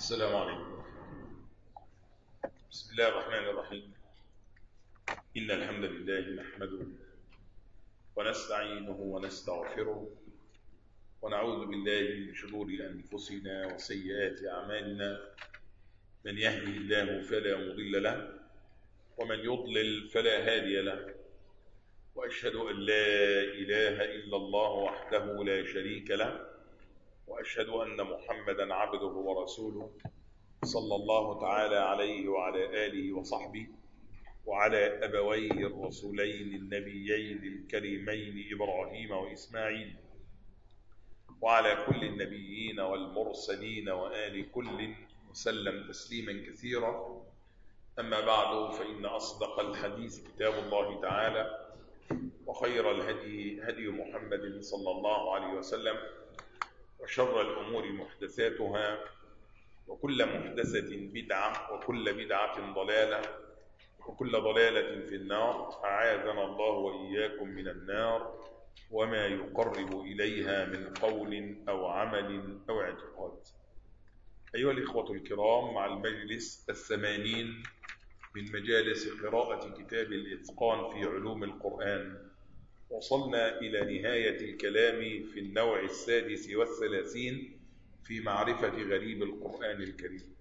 السلام عليكم. بسم الله الرحمن الرحيم. إن الحمد لله نحمده ونستعينه ونستغفره ونعوذ بالله من شرور أنفسنا وسيئات أعمالنا. من يهده الله فلا مضل له ومن يضلل فلا هادي له، وأشهد أن لا إله إلا الله وحده لا شريك له، وأشهد أن محمدا عبده ورسوله صلى الله تعالى عليه وعلى آله وصحبه وعلى أبويه الرسولين النبيين الكريمين إبراهيم وإسماعيل، وعلى كل النبيين والمرسلين وآل كل وسلم تسليما كثيرا. أما بعد، فإن أصدق الحديث كتاب الله تعالى، وخير الهدي هدي محمد صلى الله عليه وسلم، وشر الأمور محدثاتها، وكل محدثة بدعة، وكل بدعة ضلالة، وكل ضلالة في النار. أعاذنا الله وإياكم من النار وما يقرب إليها من قول أو عمل أو اعتقاد. أيها الإخوة الكرام، مع المجلس 80 من مجالس قراءة كتاب الإتقان في علوم القرآن، وصلنا إلى نهاية الكلام في النوع 36 في معرفة غريب القرآن الكريم.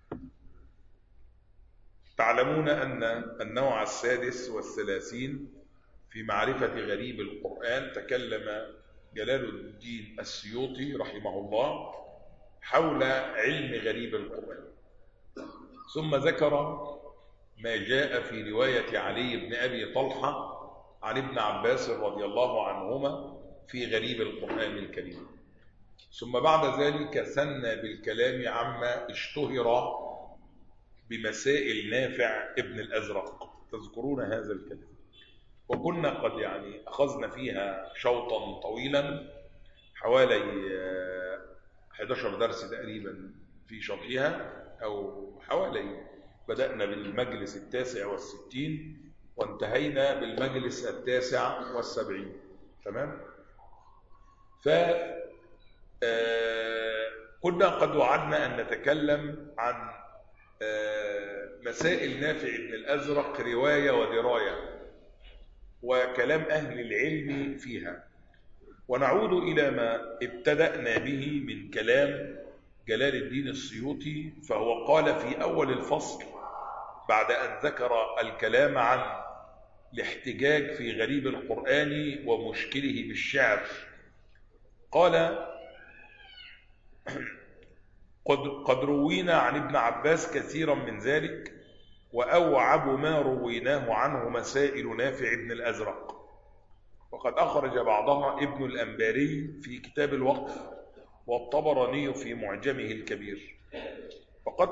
تعلمون أن النوع 36 في معرفة غريب القرآن تكلم جلال الدين السيوطي رحمه الله حول علم غريب القرآن، ثم ذكر ما جاء في رواية علي بن أبي طلحة عن ابن عباس رضي الله عنهما في غريب القرآن الكريم، ثم بعد ذلك ثنى بالكلام عما اشتهر بمسائل نافع ابن الأزرق. تذكرون هذا الكلام، وكنا قد أخذنا فيها شوطا طويلا حوالي 11 درس تقريبا في شرحها، أو حوالي بدأنا بالمجلس 69 وانتهينا بالمجلس 79. تمام؟ كنا قد وعدنا أن نتكلم عن مسائل نافع بن الأزرق رواية ودراية وكلام أهل العلم فيها، ونعود إلى ما ابتدأنا به من كلام جلال الدين السيوطي. فهو قال في أول الفصل بعد أن ذكر الكلام عن الاحتجاج في غريب القرآن ومشكله بالشعر، قال: قد روينا عن ابن عباس كثيرا من ذلك، وأوعب ما رويناه عنه مسائل نافع بن الأزرق، وقد أخرج بعضها ابن الأنباري في كتاب الوقف، والطبراني في معجمه الكبير. وقد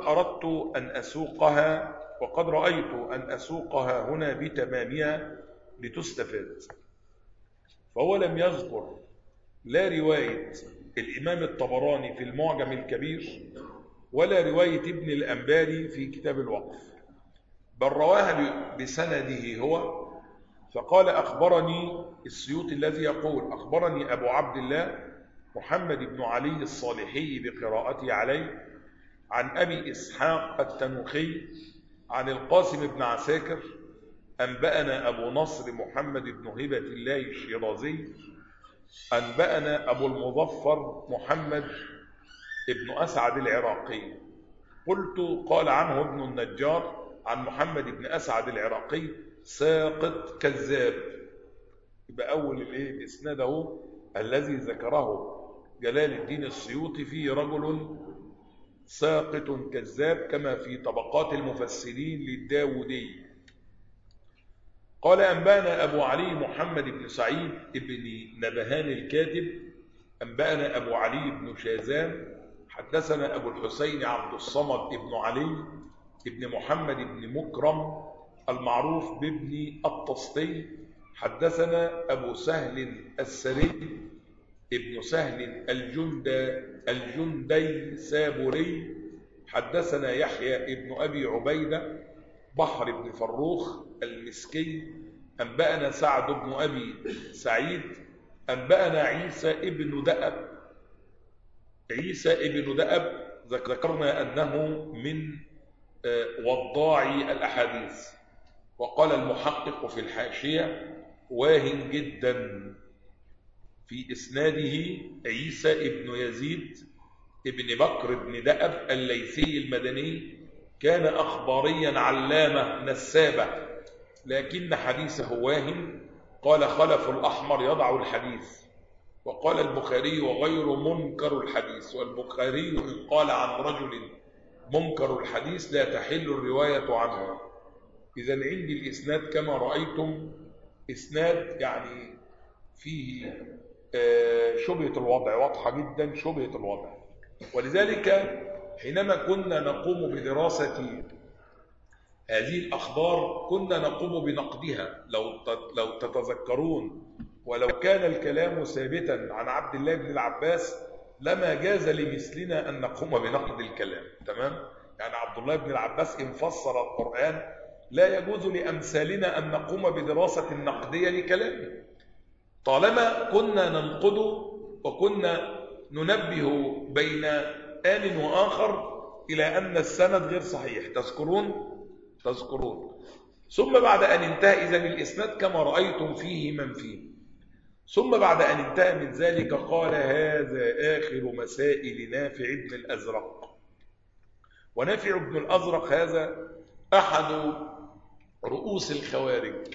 رأيت أن أسوقها هنا بتمامها لتستفاد. فهو لم يذكر لا رواية الإمام الطبراني في المعجم الكبير ولا رواية ابن الأنباري في كتاب الوقف، بل رواها بسنده هو. فقال: أخبرني السيوطي الذي يقول: أخبرني أبو عبد الله محمد بن علي الصالحي بقراءته عليه عن أبي إسحاق التنوخي عن القاسم بن عساكر أنبأنا أبو نصر محمد بن هبة الله الشيرازي أنبأنا أبو المظفر محمد بن أسعد العراقي. قلت: قال عنه ابن النجار عن محمد بن أسعد العراقي ساقط كذاب. يبقى أول إسناده الذي ذكره جلال الدين السيوطي فيه رجل ساقط كذاب، كما في طبقات المفسرين للداودي. قال: أنبأنا أبو علي محمد بن سعيد بن نبهان الكاتب أنبأنا أبو علي بن شازان حدثنا أبو الحسين عبد الصمد بن علي بن محمد بن مكرم المعروف بابن الطسطي حدثنا أبو سهل السري ابن سهل الجندي سابوري حدثنا يحيى ابن أبي عبيدة بحر بن فروخ المسكي أنبأنا سعد بن أبي سعيد أنبأنا عيسى ابن دأب ذكرنا أنه من وضاعي الأحاديث. وقال المحقق في الحاشية واهن جدا في إسناده عيسى ابن يزيد ابن بكر بن دأب الليثي المدني، كان أخباريا علامة نسابة، لكن حديثه واهن. قال خلف الأحمر يضع الحديث. وقال البخاري وغير منكر الحديث، والبخاري إن قال عن رجل منكر الحديث لا تحل الرواية عنه. إذن عندي الإسناد كما رأيتم إسناد يعني فيه شبهة الوضع، واضحة جدا شبهة الوضع. ولذلك حينما كنا نقوم بدراسة هذه الأخبار كنا نقوم بنقدها لو تتذكرون، ولو كان الكلام ثابتا عن عبد الله بن العباس لما جاز لمثلنا أن نقوم بنقد الكلام. تمام؟ يعني عبد الله بن العباس إن فسر القرآن لا يجوز لأمثالنا أن نقوم بدراسة نقدية لكلامه، طالما كنا ننقده وكنا ننبه بين آن وآخر إلى أن السند غير صحيح. تذكرون. ثم بعد أن انتهى إذن الإسناد كما رأيتم فيه من فيه. ثم بعد أن انتهى من ذلك قال هذا آخر مسائل نافع بن الأزرق. ونافع بن الأزرق هذا أحد رؤوس الخوارج،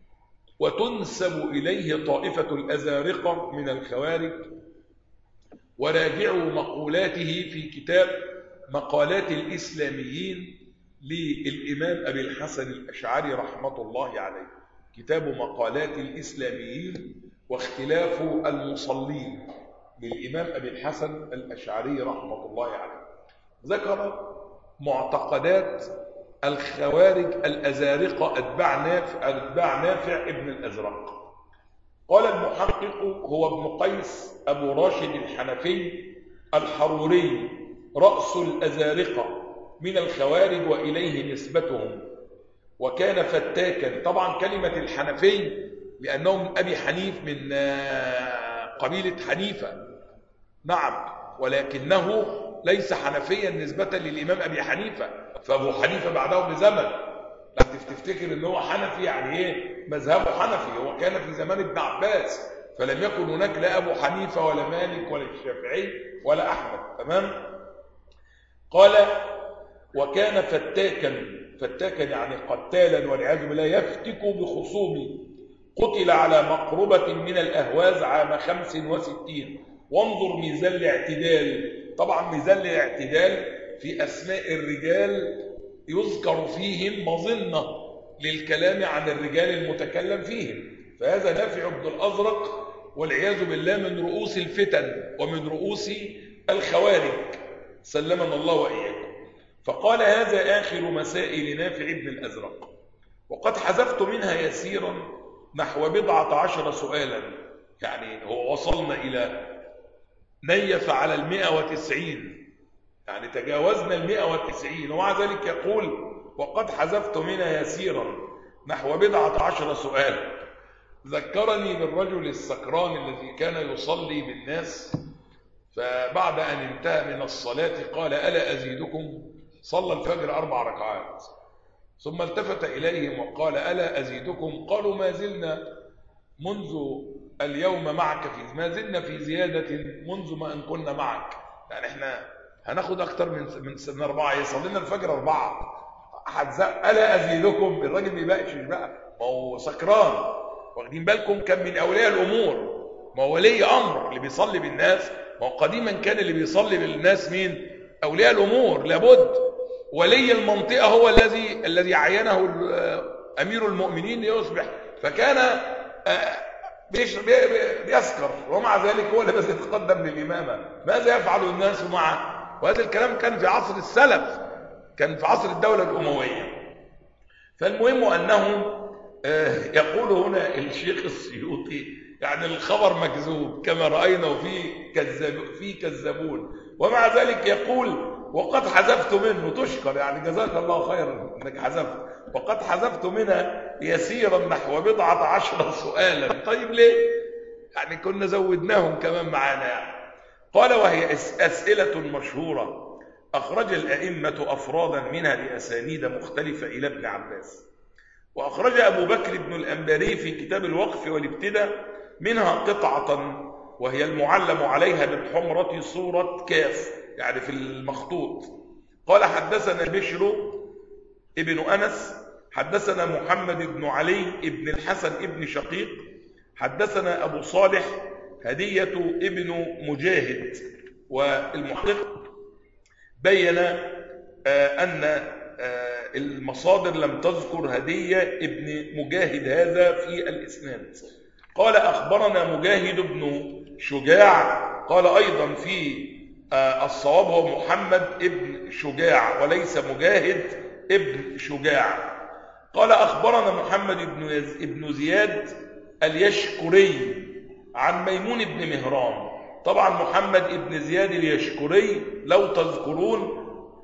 وتنسب إليه طائفة الأزارقة من الخوارج، وراجعوا مقولاته في كتاب مقالات الإسلاميين للإمام أبي الحسن الأشعري رحمة الله عليه. كتاب مقالات الإسلاميين واختلاف المصلين للإمام أبي الحسن الأشعري رحمة الله عليه. ذكر معتقدات الخوارج الأزارقة أتباع نافع ابن الأزرق. قال المحقق هو ابن قيس أبو راشد الحنفي الحروري رأس الأزارقة من الخوارج وإليه نسبتهم، وكان فتاكا. طبعا كلمة الحنفي لأنه من أبي حنيف من قبيلة حنيفة، نعم، ولكنه ليس حنفيا نسبة للإمام أبي حنيفة، فأبو حنيفة بعده بزمن. لا تفتكر أنه حنفي يعني إيه مذهبه حنفي، هو كان في زمان ابن عباس، فلم يكن هناك لا أبو حنيفة ولا مالك ولا الشافعي ولا أحمد. تمام؟ قال وكان فتاكا يعني قتالا والعياذ بالله، يفتك بخصومه. قتل على مقربة من الأهواز عام 65. وانظر ميزان الاعتدال. طبعا ميزان الاعتدال في أسماء الرجال يذكر فيهم مظنة للكلام عن الرجال المتكلم فيهم، فهذا نافع بن الأزرق والعياذ بالله من رؤوس الفتن ومن رؤوس الخوارج، سلمنا الله وإياكم. فقال هذا آخر مسائل نافع بن الأزرق، وقد حذفت منها يسيرا نحو 14 سؤالا. يعني هو وصلنا إلى نيف على 190، يعني تجاوزنا 190، ومع ذلك يقول وقد حذفت منها يسيرا نحو 14 سؤالا. ذكرني بالرجل السكران الذي كان يصلي بالناس، فبعد أن انتهى من الصلاة قال ألا أزيدكم؟ صلى الفجر 4 ركعات، ثم التفت إليهم وقال ألا أزيدكم؟ قالوا ما زلنا منذ اليوم معك ما زلنا في زيادة منذ ما أن كنا معك، يعني احنا هناخد أكتر من 4، يصلينا الفجر 4. ألا أزيدكم؟ الراجل بيبقش بقى، ما هو سكران. واخدين بالكم؟ كان من أولياء الأمور، ما هو ولي أمر اللي بيصلي بالناس. ما هو قديما كان اللي بيصلي بالناس مين؟ أولياء الأمور. لابد ولي المنطقة هو الذي عينه أمير المؤمنين ليصبح، فكان بيسكر، ومع ذلك هو اللي بس يتقدم للإمامة. ماذا يفعل الناس معه؟ وهذا الكلام كان في عصر السلف، كان في عصر الدولة الأموية. فالمهم أنه يقول هنا الشيخ السيوطي يعني الخبر مكذوب كما رأينا، وفي كذابون، ومع ذلك يقول وقد حذفت منه. تشكر يعني، جزاك الله خيرا انك حذفت. وقد حذفت منها يسيرا نحو 14 سؤالا. طيب ليه؟ يعني كنا زودناهم كمان معانا يعني. قال وهي أسئلة مشهورة أخرج الأئمة أفرادا منها بأسانيد مختلفة إلى ابن عباس. وأخرج أبو بكر بن الأنباري في كتاب الوقف والابتداء منها قطعة وهي المعلم عليها بالحمرة صورة كاف، يعني في المخطوط. قال حدثنا بشر ابن أنس حدثنا محمد بن علي ابن الحسن ابن شقيق حدثنا أبو صالح هدية ابن مجاهد. والمحقق بين أن المصادر لم تذكر هدية ابن مجاهد هذا في الإسناد. قال أخبرنا مجاهد بن شجاع قال أيضا في الصواب هو محمد ابن شجاع وليس مجاهد ابن شجاع. قال أخبرنا محمد ابن زياد اليشكري عن ميمون بن مهران. طبعا محمد ابن زياد اليشكري لو تذكرون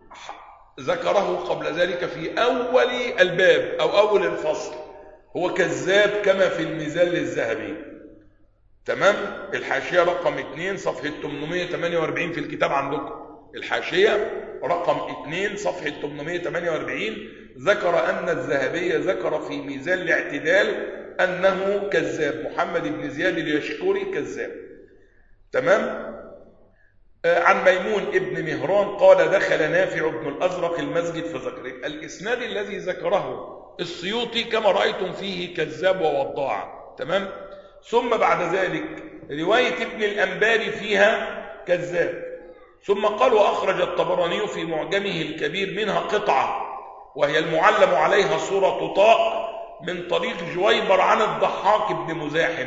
ذكره قبل ذلك في أول الباب أو أول الفصل، هو كذاب كما في الميزان للذهبي. تمام؟ الحاشية رقم 2 صفحة 848 في الكتاب عندكم، الحاشية رقم 2 صفحة 848 ذكر أن الذهبي ذكر في ميزان الاعتدال أنه كذاب، محمد بن زياد اليشكري كذاب. تمام؟ عن ميمون ابن مهران قال دخل نافع بن الأزرق المسجد فذكر. الإسناد الذي ذكره السيوطي كما رأيتم فيه كذاب ووضاع. تمام؟ ثم بعد ذلك رواية ابن الأنباري فيها كذاب. ثم قال وأخرج الطبراني في معجمه الكبير منها قطعة وهي المعلم عليها صورة طاء من طريق جويبر عن الضحاك بن مزاحم.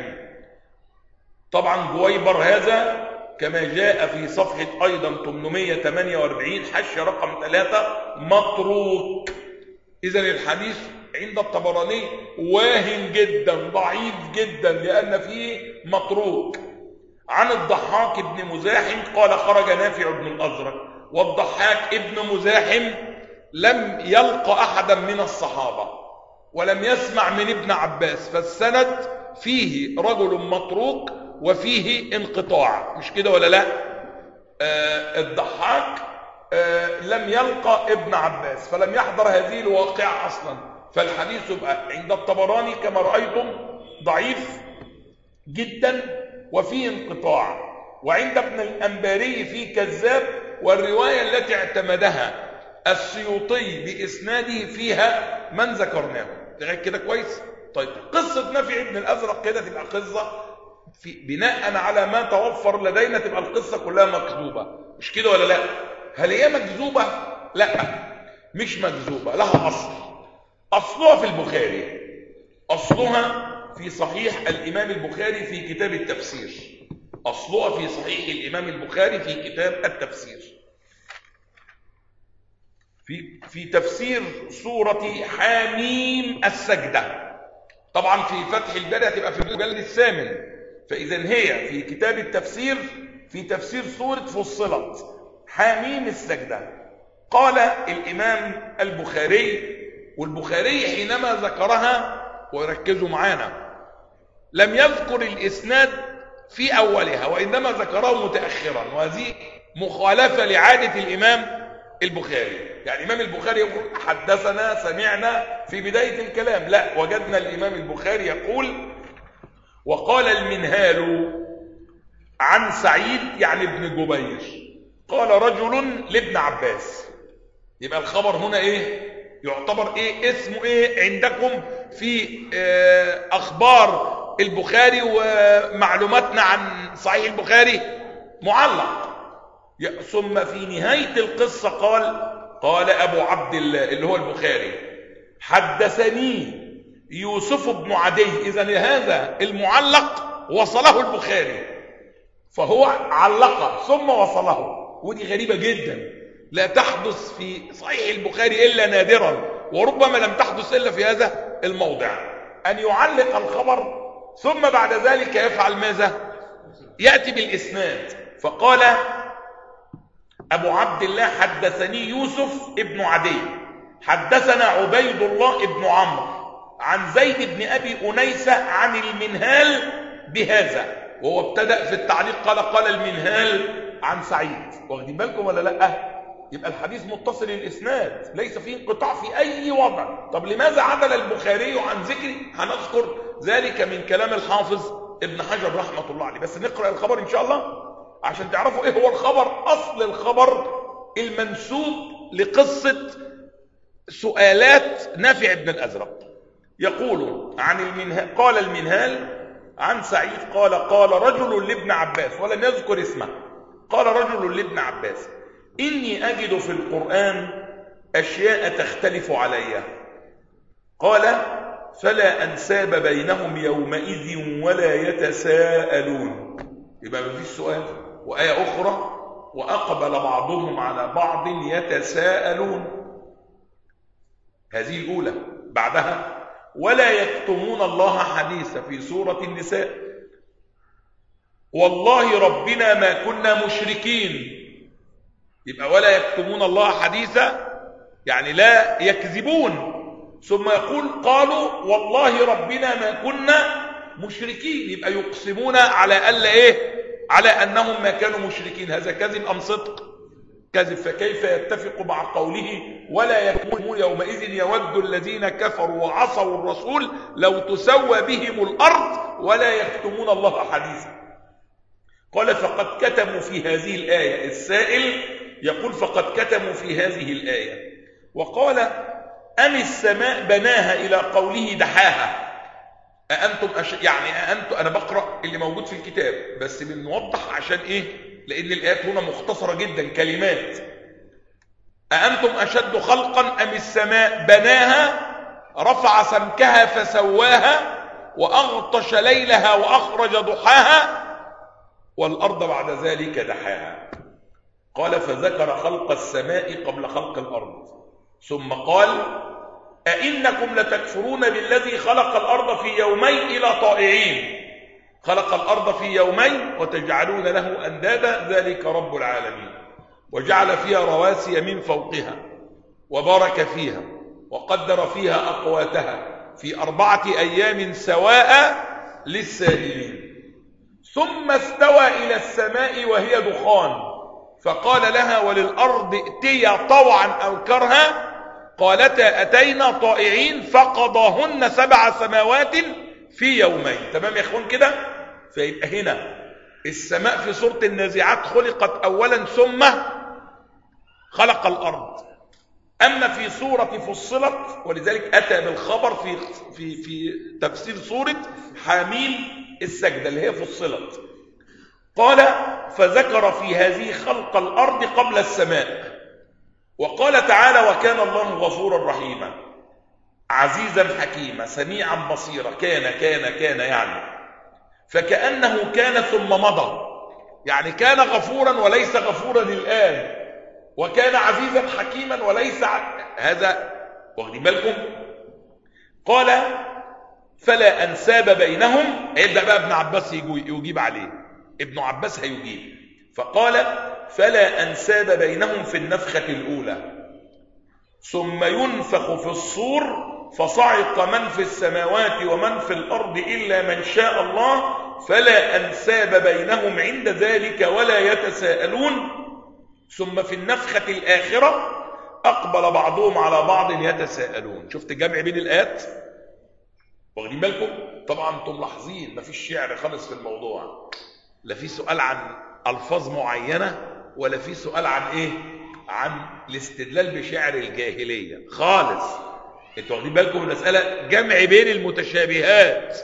طبعا جويبر هذا كما جاء في صفحة أيضا 848 حاشية رقم 3 متروك. إذن الحديث عند الطبراني واهن جدا ضعيف جدا لأن فيه متروك. عن الضحاك بن مزاحم قال خرج نافع بن الأزرق، والضحاك ابن مزاحم لم يلق أحدا من الصحابة ولم يسمع من ابن عباس، فالسند فيه رجل متروك وفيه انقطاع، مش كده ولا لا؟ الضحاك لم يلقى ابن عباس فلم يحضر هذه الواقعة أصلا، فالحديث يبقى عند الطبراني كما رأيتم ضعيف جدا وفيه انقطاع، وعند ابن الأنباري فيه كذاب، والرواية التي اعتمدها السيوطي بإسناده فيها من ذكرناه. لغاية كده كويس؟ طيب قصة نافع بن الأزرق كده تبقى قصة في بناء على ما توفر لدينا تبقى القصة كلها مكذوبة، مش كده ولا لا؟ هل هي مكذوبة؟ لا مش مكذوبة، لها أصل. أصلها في البخاري، أصلها في صحيح الإمام البخاري في كتاب التفسير، أصلها في صحيح الإمام البخاري في كتاب التفسير في تفسير سورة حاميم السجدة. طبعا في فتح الباري هتبقى في المجلد الثامن، فإذا هي في كتاب التفسير في تفسير سورة فصلت حاميم السجدة. قال الإمام البخاري، والبخاري حينما ذكرها وركزوا معانا لم يذكر الإسناد في أولها وإنما ذكره متأخرا، وهذه مخالفة لعادة الإمام البخاري. يعني الإمام البخاري يقول حدثنا سمعنا في بداية الكلام، لا، وجدنا الإمام البخاري يقول وقال المنهال عن سعيد يعني ابن جبير قال رجل لابن عباس. يبقى الخبر هنا ايه؟ يعتبر ايه؟ اسمه ايه عندكم في اخبار البخاري ومعلوماتنا عن صحيح البخاري؟ معلق. ثم في نهاية القصة قال أبو عبد الله اللي هو البخاري حدثني يوسف بن عدي. إذن هذا المعلق وصله البخاري، فهو علق ثم وصله، ودي غريبة جدا لا تحدث في صحيح البخاري إلا نادرا، وربما لم تحدث إلا في هذا الموضع، أن يعلق الخبر ثم بعد ذلك يفعل ماذا؟ يأتي بالإسناد. فقال أبو عبد الله حدثني يوسف ابن عدي حدثنا عبيد الله ابن عمرو عن زيد بن أبي أنيسة عن المنهال بهذا، وهو ابتدأ في التعليق قال المنهال عن سعيد. واخدين بالكم ولا لا؟ يبقى الحديث متصل الإسناد ليس فيه انقطاع في أي وضع. طب لماذا عدل البخاري عن ذكر؟ هنذكر ذلك من كلام الحافظ ابن حجر رحمة الله عليه، بس نقرأ الخبر إن شاء الله عشان تعرفوا إيه هو الخبر. أصل الخبر المنسوب لقصة سؤالات نافع بن الأزرق. يقول عن المنهال، قال المنهال عن سعيد قال قال رجل لابن عباس، ولم يذكر اسمه، قال رجل لابن عباس إني أجد في القرآن أشياء تختلف علي. قال فلا أنساب بينهم يومئذ ولا يتساءلون. يبقى ما فيش سؤال. وآية أخرى وأقبل بعضهم على بعض يتساءلون، هذه الأولى. بعدها ولا يكتمون الله حديثا في سورة النساء والله ربنا ما كنا مشركين. يبقى ولا يكتمون الله حديثا يعني لا يكذبون. ثم يقول قالوا والله ربنا ما كنا مشركين، يبقى يقسمون على ألا إيه؟ على أنهم ما كانوا مشركين. هذا كذب أم صدق؟ كذب. فكيف يتفق مع قوله ولا يكون يومئذ يود الذين كفروا وعصوا الرسول لو تسوى بهم الأرض ولا يكتمون الله حديثا. قال فقد كتموا في هذه الآية. السائل يقول فقد كتموا في هذه الآية. وقال أم السماء بناها إلى قوله دحاها. أأنتم يعني أنتم، أنا بقرأ اللي موجود في الكتاب بس بنوضح عشان إيه؟ لأن الآيات هنا مختصرة جدا كلمات. أأنتم أشد خلقا أم السماء بناها رفع سمكها فسواها وأغطش ليلها وأخرج ضحاها والأرض بعد ذلك دحاها. قال فذكر خلق السماء قبل خلق الأرض ثم قال أئنكم لتكفرون بالذي خلق الأرض في يومين إلى طائعين. خلق الأرض في يومين وتجعلون له أندادا ذلك رب العالمين. وجعل فيها رواسي من فوقها وبارك فيها وقدر فيها أقواتها في 4 أيام سواء للسائلين. ثم استوى إلى السماء وهي دخان فقال لها وللأرض ائتيا طوعا أو كرها قالتا أتينا طائعين فقضاهن 7 سماوات في يومين. تمام يا اخوان كده؟ فيبقى هنا السماء في سورة النازعات خلقت أولا ثم خلق الأرض. أما في سورة فصلت ولذلك أتى بالخبر في تفسير سورة حاميم السجدة اللي هي فصلت. قال فذكر في هذه خلق الأرض قبل السماء. وقال تعالى وكان الله غفورا رحيما عزيزا حكيما سميعا بصيرا. كان يعني فكأنه كان ثم مضى، يعني كان غفورا وليس غفورا الآن، وكان عزيزا حكيما وليس هذا. واخدين بالكم؟ قال فلا أنساب بينهم. يبدأ بقى ابن عباس يجيب عليه. ابن عباس هيجيب فقال فلا أنساب بينهم في النفخة الأولى ثم ينفخ في الصور فصعق من في السماوات ومن في الأرض إلا من شاء الله فلا أنساب بينهم عند ذلك ولا يتساءلون. ثم في النفخة الآخرة أقبل بعضهم على بعض يتساءلون. شفت جمع بين الآيات؟ واخدين بالكم؟ طبعا انتم ملاحظين مفيش شعر خالص في الموضوع، لا في سؤال عن ألفاظ معينة ولا في سؤال عن إيه؟ عن الاستدلال بشعر الجاهلية خالص. انتوا واخدين بالكم المسألة جمع بين المتشابهات.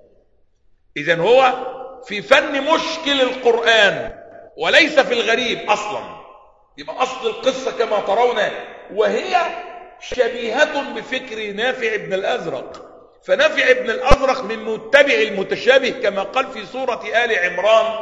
إذن هو في فن مشكل القرآن وليس في الغريب أصلا. يبقى أصل القصة كما ترون وهي شبيهة بفكر نافع بن الأزرق. فنافع بن الأزرق من متبع المتشابه كما قال في سورة آل عمران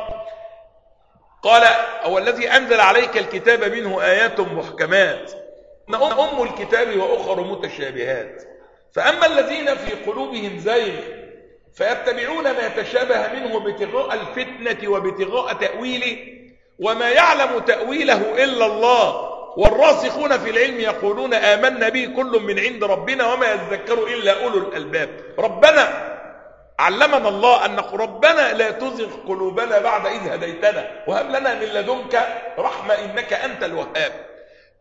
قال هو الذي أنزل عليك الكتاب منه آيات محكمات أم الكتاب وأخر متشابهات. فأما الذين في قلوبهم زيغ فيتبعون ما يتشابه منه ابتغاء الفتنة وابتغاء تأويله وما يعلم تأويله إلا الله والراسخون في العلم يقولون آمنا به كل من عند ربنا وما يذكر إلا أولو الألباب. ربنا علمنا الله أن ربنا لا تزغ قلوبنا بعد إذ هديتنا وهب لنا من لدنك رحمة إنك أنت الوهاب.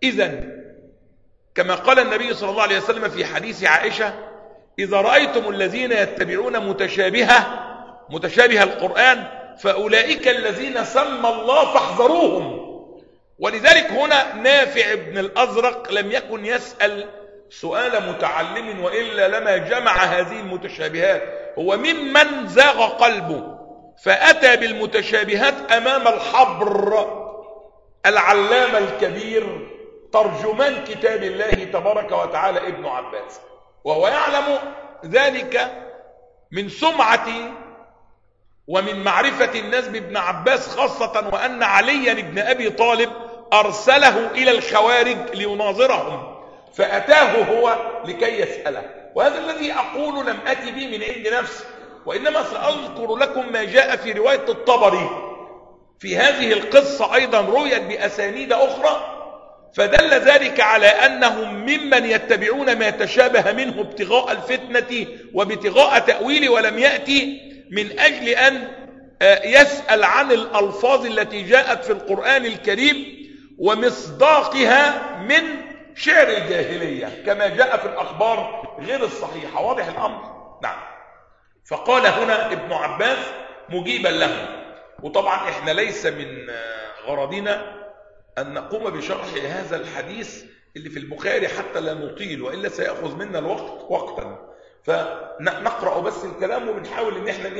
إذن كما قال النبي صلى الله عليه وسلم في حديث عائشة: إذا رأيتم الذين يتبعون متشابه القرآن فأولئك الذين سمى الله فاحذروهم. ولذلك هنا نافع بن الأزرق لم يكن يسأل سؤال متعلم، وإلا لما جمع هذه المتشابهات. هو ممن زاغ قلبه فأتى بالمتشابهات أمام الحبر العلامة الكبير ترجمان كتاب الله تبارك وتعالى ابن عباس، وهو يعلم ذلك من سمعة ومن معرفة الناس بابن عباس خاصة، وأن عليا بن أبي طالب أرسله إلى الخوارج ليناظرهم، فأتاه هو لكي يسأله. وهذا الذي أقول لم أتي به من عند نفسي، وإنما سأذكر لكم ما جاء في رواية الطبري في هذه القصة، أيضا رويت بأسانيد أخرى، فدل ذلك على أنهم ممن يتبعون ما تشابه منه ابتغاء الفتنة وابتغاء تأويله، ولم يأتي من أجل أن يسأل عن الألفاظ التي جاءت في القرآن الكريم ومصداقها من شعر الجاهلية كما جاء في الأخبار غير الصحيحة. واضح الأمر؟ نعم. فقال هنا ابن عباس مجيبا له، وطبعا احنا ليس من غرضنا أن نقوم بشرح هذا الحديث اللي في البخاري حتى لا نطيل، وإلا سيأخذ منا الوقت وقتا، فنقرأ بس الكلام وبنحاول ان احنا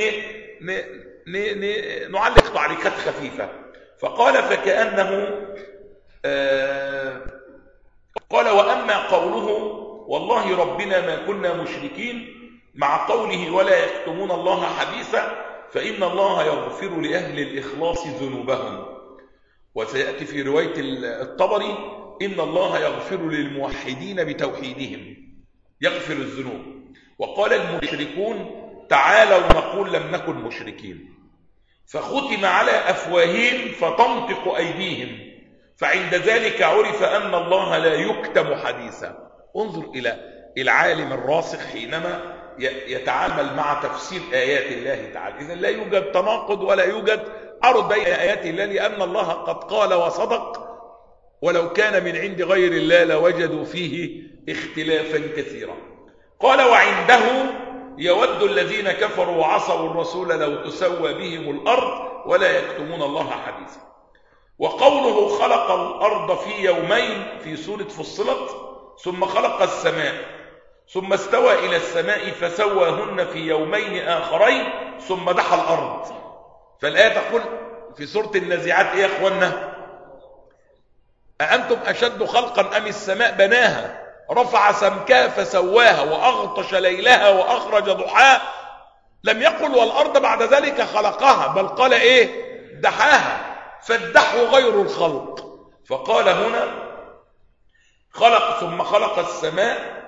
نعلق تعليقات خفيفة. فقال: فكأنه قال: وأما قوله والله ربنا ما كنا مشركين مع قوله ولا يكتمون الله حديثا، فإن الله يغفر لأهل الإخلاص ذنوبهم. وسيأتي في رواية الطبري: إن الله يغفر للموحدين بتوحيدهم، يغفر الذنوب. وقال المشركون: تعالوا نقول لم نكن مشركين، فختم على أفواههم فتنطق أيديهم، فعند ذلك عرف أن الله لا يكتم حديثا. انظر إلى العالم الراسخ حينما يتعامل مع تفسير آيات الله تعالى. إذن لا يوجد تناقض ولا يوجد عرض بين آيات الله، لأن الله قد قال وصدق: ولو كان من عند غير الله لوجدوا فيه اختلافا كثيرا. قال: وعنده يود الذين كفروا وعصوا الرسول لو تسوى بهم الأرض ولا يكتمون الله حديثا. وقوله خلق الأرض في يومين في سورة فصلت، ثم خلق السماء ثم استوى إلى السماء فسواهن في يومين آخرين ثم دحى الأرض. فالآية تقول في سورة النازعات: إيه يا أخوانا؟ أأنتم أشد خلقا أم السماء بناها رفع سمكها فسواها وأغطش ليلها وأخرج ضحاها. لم يقل والأرض بعد ذلك خلقها، بل قال إيه؟ دحاها. فالدحو غير الخلق. فقال هنا خلق ثم خلق السماء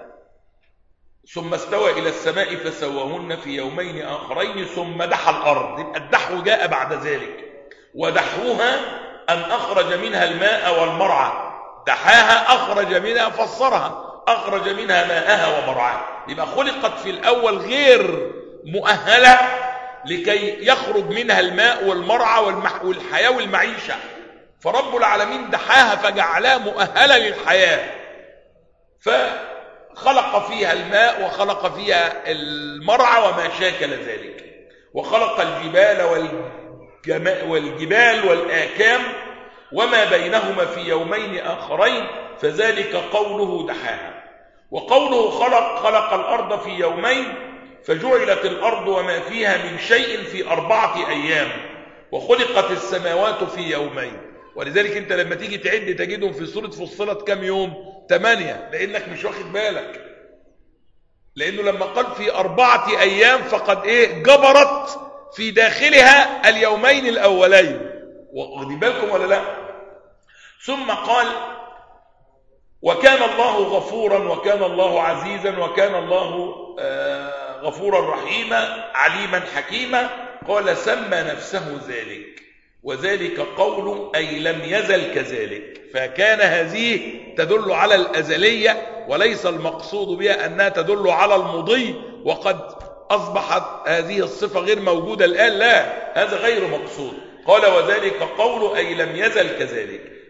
ثم استوى إلى السماء فسواهن في يومين آخرين ثم دحى الأرض. يبقى الدحو جاء بعد ذلك. ودحوها أن أخرج منها الماء والمرعى، دحاها أخرج منها، فسرها أخرج منها ماءها ومرعاها. يبقى خلقت في الأول غير مؤهلة لكي يخرج منها الماء والمرعى والحياة والمعيشة، فرب العالمين دحاها فجعلها مؤهلة للحياة، فخلق فيها الماء وخلق فيها المرعى وما شاكل ذلك، وخلق الجبال والآكام وما بينهما في يومين آخرين، فذلك قوله دحاها. وقوله خلق الأرض في يومين، فجعلت الأرض وما فيها من شيء في 4 أيام، وخلقت السماوات في يومين. ولذلك انت لما تيجي تعد تجدهم في سورة فصلت كم يوم؟ 8، لأنك مش واخد بالك، لأنه لما قال في 4 أيام فقد جبرت في داخلها اليومين الأولين. واخدين بالكم ولا لا؟ ثم قال: وكان الله غفورا وكان الله عزيزا وكان الله غفورا رحيما عليما حكيما. قال: سمى نفسه ذلك، وذلك قوله أي لم يزل كذلك. فكان هذه تدل على الأزلية، وليس المقصود بها أنها تدل على المضي وقد أصبحت هذه الصفة غير موجودة الآن، لا، هذا غير مقصود. قال: وذلك قوله أي لم يزل كذلك.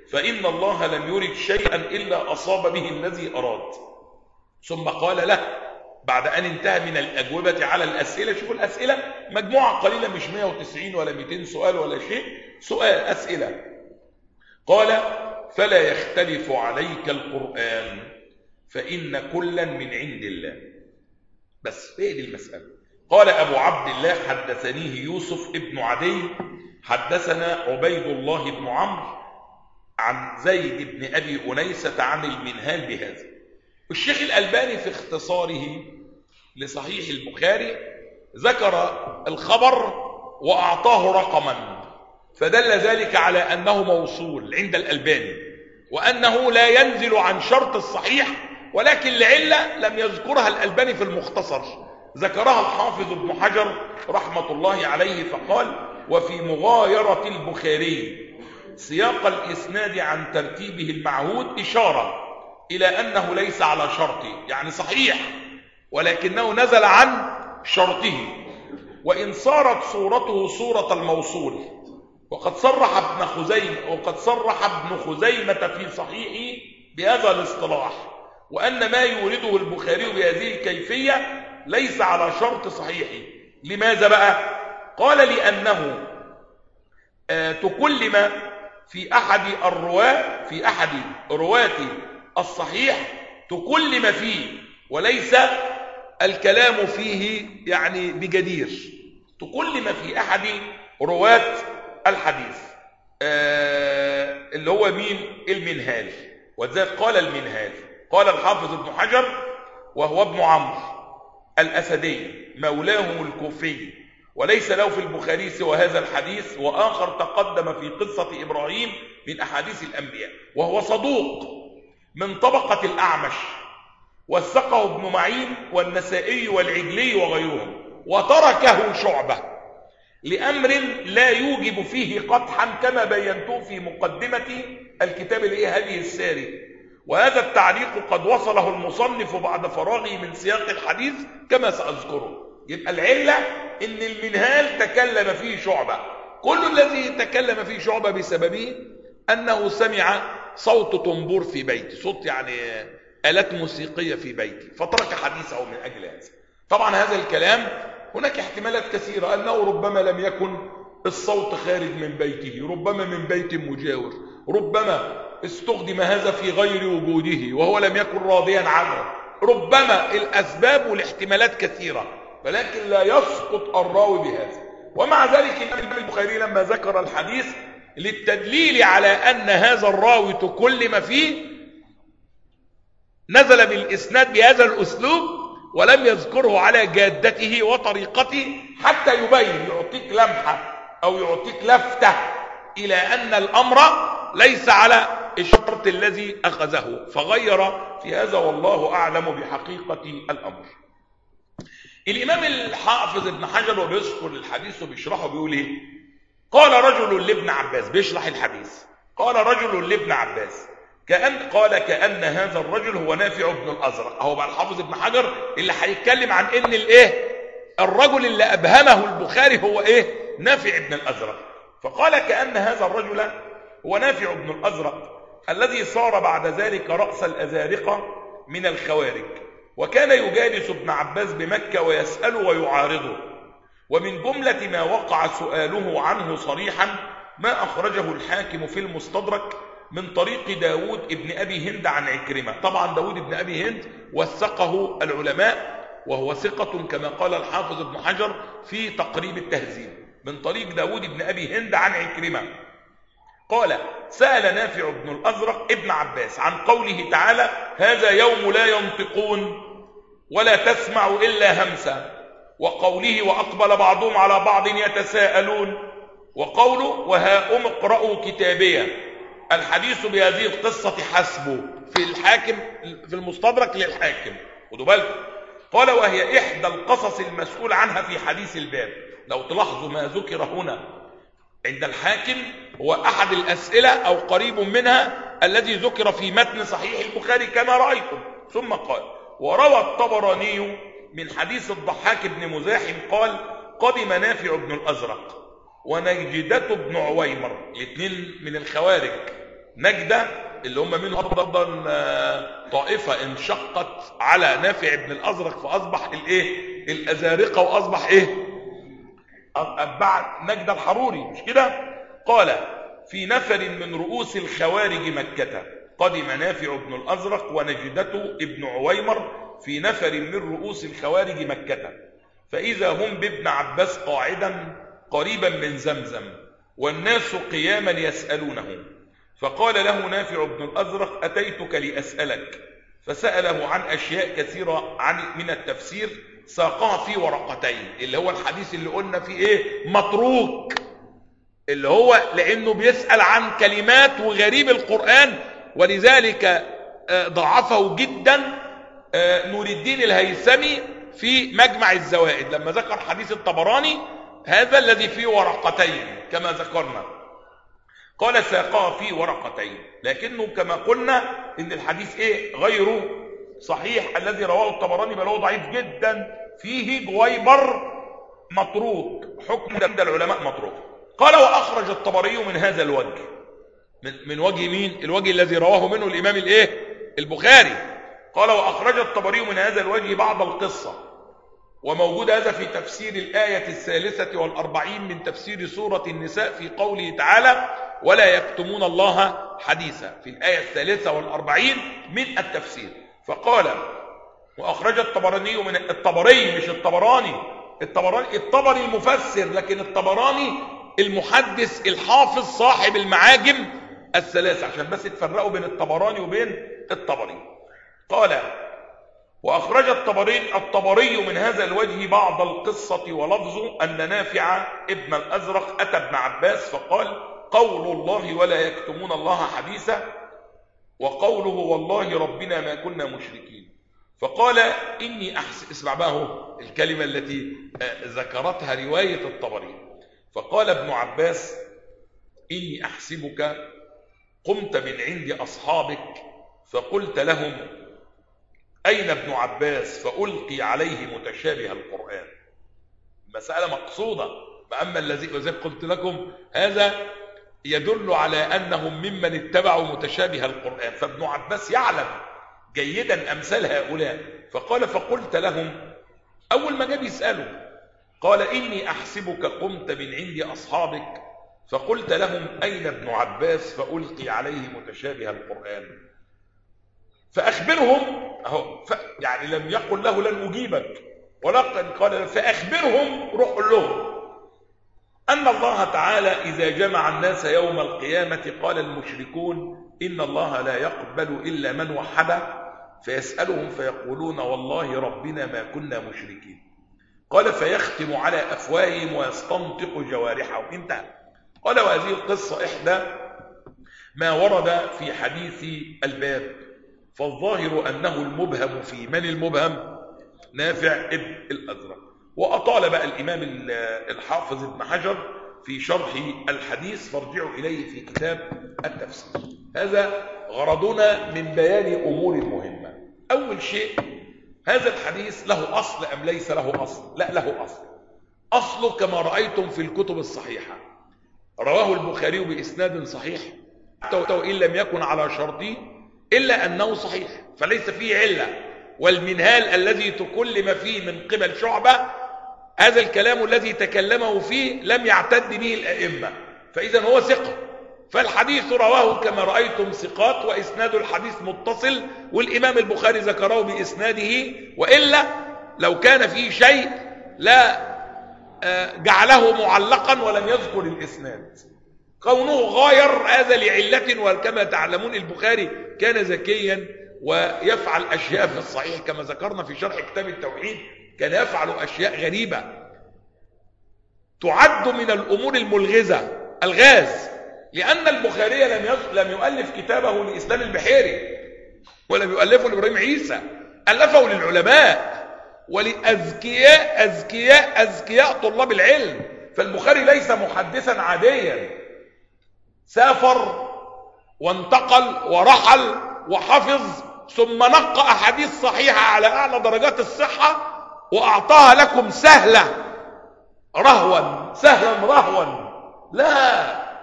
فإن الله لم يرد شيئا إلا أصاب به الذي أراد. ثم قال له بعد أن انتهى من الأجوبة على الأسئلة، شوفوا الأسئلة مجموعة قليلة، مش 190 ولا 200 سؤال ولا شيء، سؤال أسئلة. قال فلا يختلف عليك القرآن فإن كلا من عند الله. بس ايه دي المسألة. قال أبو عبد الله حدثنيه يوسف ابن عدي حدثنا عبيد الله بن عمرو عن زيد بن أبي أنيسة عن المنهال بهذا. الشيخ الألباني في اختصاره لصحيح البخاري ذكر الخبر وأعطاه رقما، فدل ذلك على أنه موصول عند الألباني، وأنه لا ينزل عن شرط الصحيح، ولكن لعلة لم يذكرها الألباني في المختصر، ذكرها الحافظ ابن حجر رحمة الله عليه فقال وفي مغايرة البخاري سياق الإسناد عن ترتيبه المعهود إشارة إلى أنه ليس على شرطه، يعني صحيح ولكنه نزل عن شرطه، وإن صارت صورته صورة الموصول. وقد صرح ابن خزيمة في صحيحه بهذا الاصطلاح، وأن ما يورده البخاري بهذه الكيفية ليس على شرط صحيحه. لماذا بقى؟ قال لأنه تكلم في أحد رواة الصحيح تكلم فيه، وليس الكلام فيه يعني بجدير. تكلم في أحد رواة الحديث اللي هو مين؟ المنهال. وذلك قال المنهال، قال الحافظ ابن حجر وهو ابن عمرو الأسدي مولاهم الكوفي، وليس له في البخاري سوى هذا الحديث، وآخر تقدم في قصة إبراهيم من أحاديث الأنبياء، وهو صدوق من طبقة الأعمش، وثقه ابن معين والنسائي والعجلي وغيرهم، وتركه شعبة لأمر لا يوجب فيه قدحا كما بينته في مقدمة الكتاب هذه الساري، وهذا التعليق قد وصله المصنف بعد فراغه من سياق الحديث كما سأذكره. يبقى العلة إن المنهال تكلم فيه شعبة، كل الذي تكلم فيه شعبة بسببه أنه سمع صوت طنبور في بيته، صوت يعني آلات موسيقية في بيته، فترك حديثه من أجل هذا. طبعا هذا الكلام هناك احتمالات كثيرة، أنه ربما لم يكن الصوت خارج من بيته، ربما من بيت مجاور، ربما استخدم هذا في غير وجوده وهو لم يكن راضيا عنه، ربما الأسباب والاحتمالات كثيرة، ولكن لا يسقط الراوي بهذا. ومع ذلك الإمام البخاري لما ذكر الحديث للتدليل على أن هذا الراوي تكلم فيه نزل بالإسناد بهذا الأسلوب ولم يذكره على جادته وطريقته، حتى يبين، يعطيك لمحة أو يعطيك لفتة إلى أن الأمر ليس على الشرط الذي أخذه، فغير في هذا والله أعلم بحقيقة الأمر. الإمام الحافظ ابن حجر وبيذكر الحديث وبيشرحه بيقول إيه؟ قال رجل لابن عباس، بيشرح الحديث، قال رجل لابن عباس كأن هذا الرجل هو نافع بن الأزرق. أهو بقى الحافظ ابن حجر اللي هيتكلم عن إن الرجل اللي أبهمه البخاري هو نافع بن الأزرق. فقال كأن هذا الرجل هو نافع بن الأزرق الذي صار بعد ذلك رأس الأزارقة من الخوارج، وكان يجالس ابن عباس بمكة ويسأله ويعارضه، ومن جملة ما وقع سؤاله عنه صريحا ما أخرجه الحاكم في المستدرك من طريق داود ابن أبي هند عن عكرمة. طبعا داود ابن أبي هند وثقه العلماء وهو ثقة كما قال الحافظ ابن حجر في تقريب التهذيب، من طريق داود ابن أبي هند عن عكرمة. قال سأل نافع بن الأزرق ابن عباس عن قوله تعالى هذا يوم لا ينطقون ولا تسمع إلا همسا، وقوله وأقبل بعضهم على بعض يتساءلون، وقوله وها اقرأوا كتابية. الحديث بهذه القصة حسبه في الحاكم في المستدرك للحاكم، خدوا بالكم. قال وهي إحدى القصص المسؤول عنها في حديث الباب. لو تلاحظوا ما ذكر هنا عند الحاكم هو أحد الأسئلة أو قريب منها الذي ذكر في متن صحيح البخاري كما رأيتم. ثم قال وروى الطبراني من حديث الضحاك بن مزاحم قال قدم نافع بن الأزرق ونجدة بن عويمر، الاثنين من الخوارج، نجدة اللي هم منهم أفضل طائفة انشقت على نافع بن الأزرق فأصبح الأزارقة وأصبح بعد نجدة الحروري، مش كده؟ قال في نفر من رؤوس الخوارج مكة قدم نافع بن الأزرق ونجدة ابن عويمر في نفر من رؤوس الخوارج مكة، فإذا هم بابن عباس قاعدا قريبا من زمزم والناس قياما يسألونه، فقال له نافع بن الأزرق أتيتك لأسألك، فسأله عن أشياء كثيرة من التفسير ساقها في ورقتين، اللي هو الحديث اللي قلنا فيه متروك، اللي هو لأنه بيسأل عن كلمات وغريب القرآن، ولذلك ضعفه جدا نور الدين الهيثمي في مجمع الزوائد لما ذكر حديث الطبراني هذا الذي فيه ورقتين كما ذكرنا، قال ساقها في ورقتين، لكنه كما قلنا ان الحديث غير صحيح الذي رواه الطبراني، بل هو ضعيف جدا، فيه جويبر متروك، حكم عند العلماء متروك. قال وأخرج الطبري من هذا الوجه، من وجه مين؟ الوجه الذي رواه منه الإمام البخاري. قال وأخرج الطبري من هذا الوجه بعض القصة، وموجود هذا في تفسير الآية 43 من تفسير سورة النساء في قوله تعالى ولا يكتمون الله حديثا، في الآية 43 من التفسير. فقال وأخرج الطبراني من الطبري، مش الطبراني، الطبري المفسر، لكن الطبراني المحدث الحافظ صاحب المعاجم الثلاث، عشان بس تفرقوا بين الطبراني وبين الطبري. قال وأخرج الطبري من هذا الوجه بعض القصة ولفظه أن نافع ابن الأزرق أتى ابن عباس فقال قول الله ولا يكتمون الله حديثا، وقوله والله ربنا ما كنا مشركين، فقال إني اسمع بقى الكلمة التي ذكرتها رواية الطبري، فقال ابن عباس إني أحسبك قمت من عند أصحابك فقلت لهم أين ابن عباس فألقي عليه متشابه القرآن. مسألة مقصودة، أما الذي وزي قلت لكم هذا يدل على أنهم ممن اتبعوا متشابه القرآن، فابن عباس يعلم جيدا أمثال هؤلاء، فقال فقلت لهم، أول ما جاب يسأله قال إني أحسبك قمت من عند أصحابك فقلت لهم أين ابن عباس فألقي عليه متشابه القرآن، فأخبرهم يعني لم يقل له لن أجيبك، ولكن قال فأخبرهم، روح قل لهم أن الله تعالى إذا جمع الناس يوم القيامة قال المشركون إن الله لا يقبل إلا من وحده، فيسألهم فيقولون والله ربنا ما كنا مشركين، قال فيختم على أفواههم ويستنطق جوارحهم. انتهى. قال وهذه القصة إحدى ما ورد في حديث الباب، فالظاهر أنه المبهم في من المبهم؟ نافع ابن الأزرق. وأطال بقى الإمام الحافظ ابن حجر في شرح الحديث، فارجعوا إليه في كتاب التفسير. هذا غرضنا من بيان أمور مهمة. أول شيء، هذا الحديث له أصل أم ليس له أصل؟ لا، له أصل. أصله كما رأيتم في الكتب الصحيحة، رواه البخاري بإسناد صحيح حتى وإن لم يكن على شرطه إلا أنه صحيح، فليس فيه علة. والمنهال الذي تكلم فيه من قبل شعبة، هذا الكلام الذي تكلمه فيه لم يعتد به الأئمة، فإذا هو ثقة. فالحديث رواه كما رأيتم ثقات، وإسناد الحديث متصل، والإمام البخاري ذكره بإسناده، وإلا لو كان فيه شيء لا جعله معلقا ولم يذكر الإسناد. كونه غاير هذا لعلة، وكما تعلمون البخاري كان ذكيا ويفعل أشياء في الصحيح كما ذكرنا في شرح كتاب التوحيد، كان يفعل أشياء غريبة تعد من الأمور الملغزة، الغاز، لأن البخاري لم يؤلف كتابه لإسلام البحيري ولم يؤلفه لإبراهيم عيسى، ألفه للعلماء ولأذكياء أذكياء أذكياء طلاب العلم. فالبخاري ليس محدثا عاديا، سافر وانتقل ورحل وحفظ، ثم نقى أحاديث صحيحة على أعلى درجات الصحة وأعطاها لكم سهلا رهوا. لا،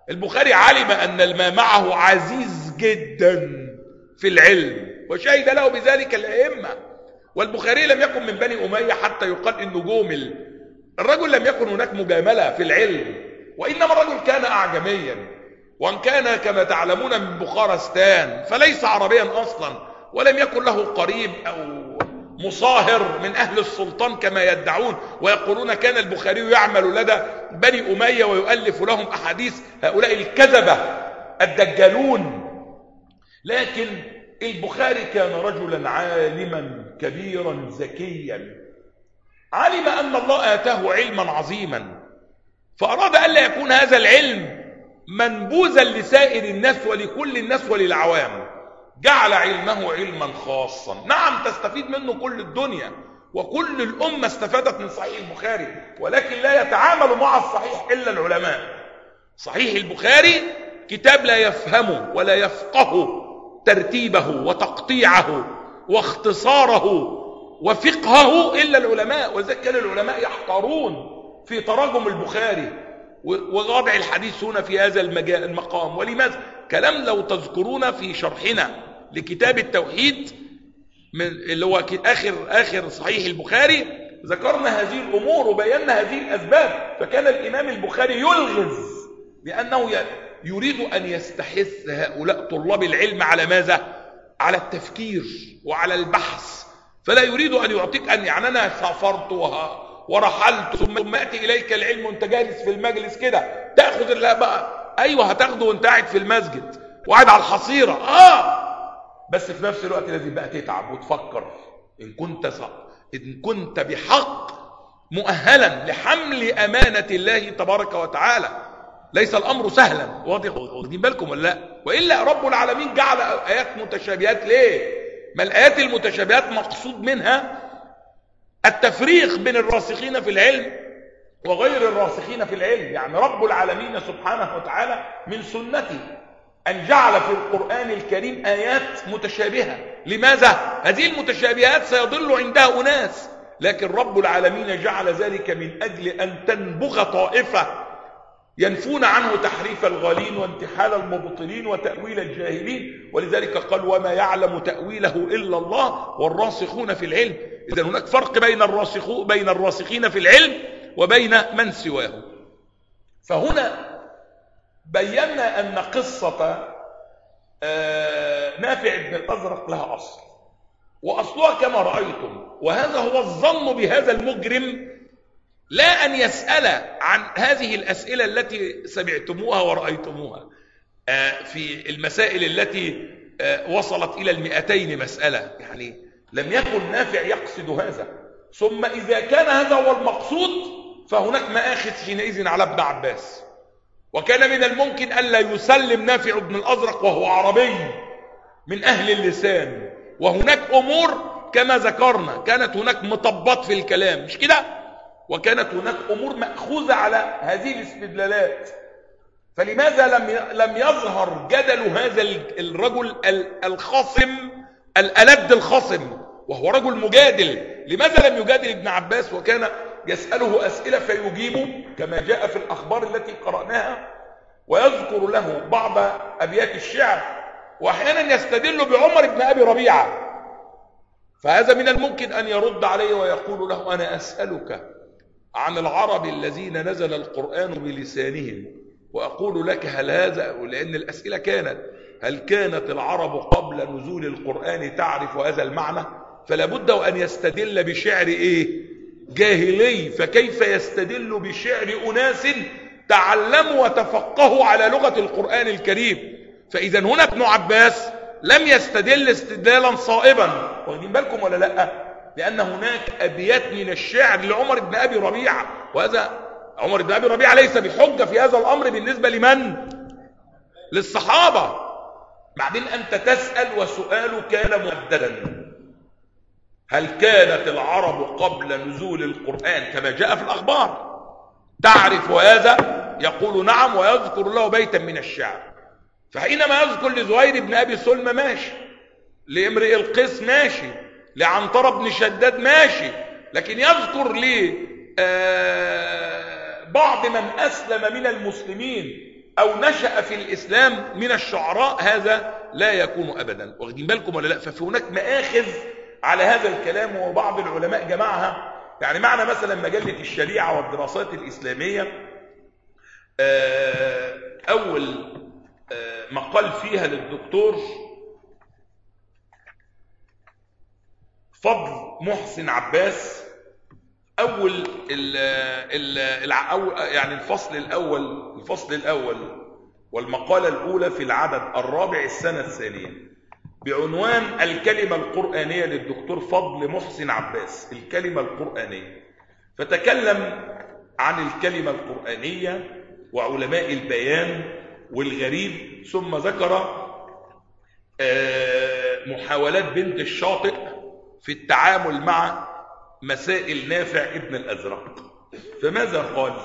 البخاري علم أن ما معه عزيز جدا في العلم وشهد له بذلك الأئمة. والبخاري لم يكن من بني أمية حتى يقال إنه جومل. الرجل لم يكن هناك مجاملة في العلم، وإنما الرجل كان أعجميا، وأن كان كما تعلمون من بخارستان فليس عربيا أصلا، ولم يكن له قريب أو مصاهر من أهل السلطان كما يدعون ويقولون كان البخاري يعمل لدى بني أمية ويؤلف لهم أحاديث هؤلاء الكذبة الدجالون. لكن البخاري كان رجلا عالما كبيرا ذكيا، علم أن الله آتاه علما عظيما، فأراد ألا يكون هذا العلم منبوذا لسائر الناس ولكل الناس وللعوام، جعل علمه علما خاصا. نعم تستفيد منه كل الدنيا وكل الأمة استفادت من صحيح البخاري، ولكن لا يتعامل مع الصحيح إلا العلماء. صحيح البخاري كتاب لا يفهمه ولا يفقه ترتيبه وتقطيعه واختصاره وفقهه إلا العلماء، وذلك كان العلماء يحتارون في تراجم البخاري ووضع الحديث هنا في هذا المقام. ولماذا؟ كلام لو تذكرون في شرحنا لكتاب التوحيد من اللي هو آخر صحيح البخاري ذكرنا هذه الأمور وبينا هذه الأسباب. فكان الإمام البخاري يلغز لأنه يريد أن يستحث هؤلاء طلاب العلم على ماذا؟ على التفكير وعلى البحث. فلا يريد أن يعطيك أن يعني أنا سافرت ورحلت ثم يأتي إليك العلم وانت جالس في المجلس كده تأخذ. لا بقى أيوة هتاخده وانت قاعد في المسجد وقاعد على الحصيرة بس في نفس الوقت لازم بقى تتعب وتفكر إن كنت بحق مؤهلا لحمل أمانة الله تبارك وتعالى. ليس الأمر سهلا، واخدين بالكم ولا لا؟ وإلا رب العالمين جعل آيات متشابهات ليه؟ ما الآيات المتشابهات مقصود منها التفريق بين الراسخين في العلم وغير الراسخين في العلم. يعني رب العالمين سبحانه وتعالى من سنته أن جعل في القرآن الكريم آيات متشابهة. لماذا؟ هذه المتشابهات سيضل عندها أناس، لكن رب العالمين جعل ذلك من أجل أن تنبغ طائفة ينفون عنه تحريف الغالين وانتحال المبطلين وتأويل الجاهلين. ولذلك قال وما يعلم تأويله إلا الله والراسخون في العلم. إذن هناك فرق بين الراسخين في العلم وبين من سواه. فهنا بينا أن قصة نافع بن الأزرق لها أصل، وأصلها كما رأيتم، وهذا هو الظن بهذا المجرم، لا أن يسأل عن هذه الأسئلة التي سمعتموها ورأيتموها في المسائل التي وصلت إلى 200 مسألة. يعني لم يكن نافع يقصد هذا. ثم إذا كان هذا هو المقصود فهناك مآخذ حينئذ على ابن عباس، وكان من الممكن ألا يسلم نافع بن الأزرق وهو عربي من أهل اللسان. وهناك أمور كما ذكرنا كانت هناك مطبات في الكلام، مش كده؟ وكانت هناك أمور مأخوذة على هذه الاستدلالات. فلماذا لم يظهر جدل هذا الرجل الخصم الألد الخصم وهو رجل مجادل؟ لماذا لم يجادل ابن عباس وكان يسأله أسئلة فيجيبه كما جاء في الأخبار التي قرأناها، ويذكر له بعض أبيات الشعر، وأحيانا يستدل بعمر بن أبي ربيعة. فهذا من الممكن أن يرد عليه ويقول له أنا أسألك عن العرب الذين نزل القرآن بلسانهم، وأقول لك هل هذا، لأن الأسئلة كانت هل كانت العرب قبل نزول القرآن تعرف هذا المعنى؟ فلا بد أن يستدل بشعر جاهلي، فكيف يستدل بشعر أناس تعلموا وتفقهوا على لغة القرآن الكريم؟ فإذا هنا ابن عباس لم يستدل استدلالا صائبا، واخدين بالكم ولا لا؟ لأن هناك أبيات من الشعر لعمر بن أبي ربيعة، وهذا عمر بن أبي ربيعة ليس بحجة في هذا الأمر بالنسبة لمن؟ للصحابة. بعدين أنت تسأل وسؤالك كان مهددا، هل كانت العرب قبل نزول القرآن كما جاء في الأخبار تعرف هذا؟ يقول نعم، ويذكر له بيتا من الشعر. فحينما يذكر لزهير بن أبي سلمى ماشي، لامرئ القيس ماشي، لعنترة بن شداد ماشي، لكن يذكر لي بعض من أسلم من المسلمين أو نشأ في الإسلام من الشعراء هذا لا يكون أبدا. واخدين بالكم ولا لا؟ ففي هناك مآخذ على هذا الكلام، وبعض العلماء جمعها. يعني معنى مثلا مجلة الشريعة والدراسات الإسلامية أول مقال فيها للدكتور فضل محسن عباس، يعني الفصل الأول والمقالة الأولى في العدد الرابع السنة الثانية بعنوان الكلمة القرآنية للدكتور فضل محسن عباس، الكلمة القرآنية. فتكلم عن الكلمة القرآنية وعلماء البيان والغريب، ثم ذكر محاولات بنت الشاطئ في التعامل مع مسائل نافع ابن الأزرق. فماذا قال؟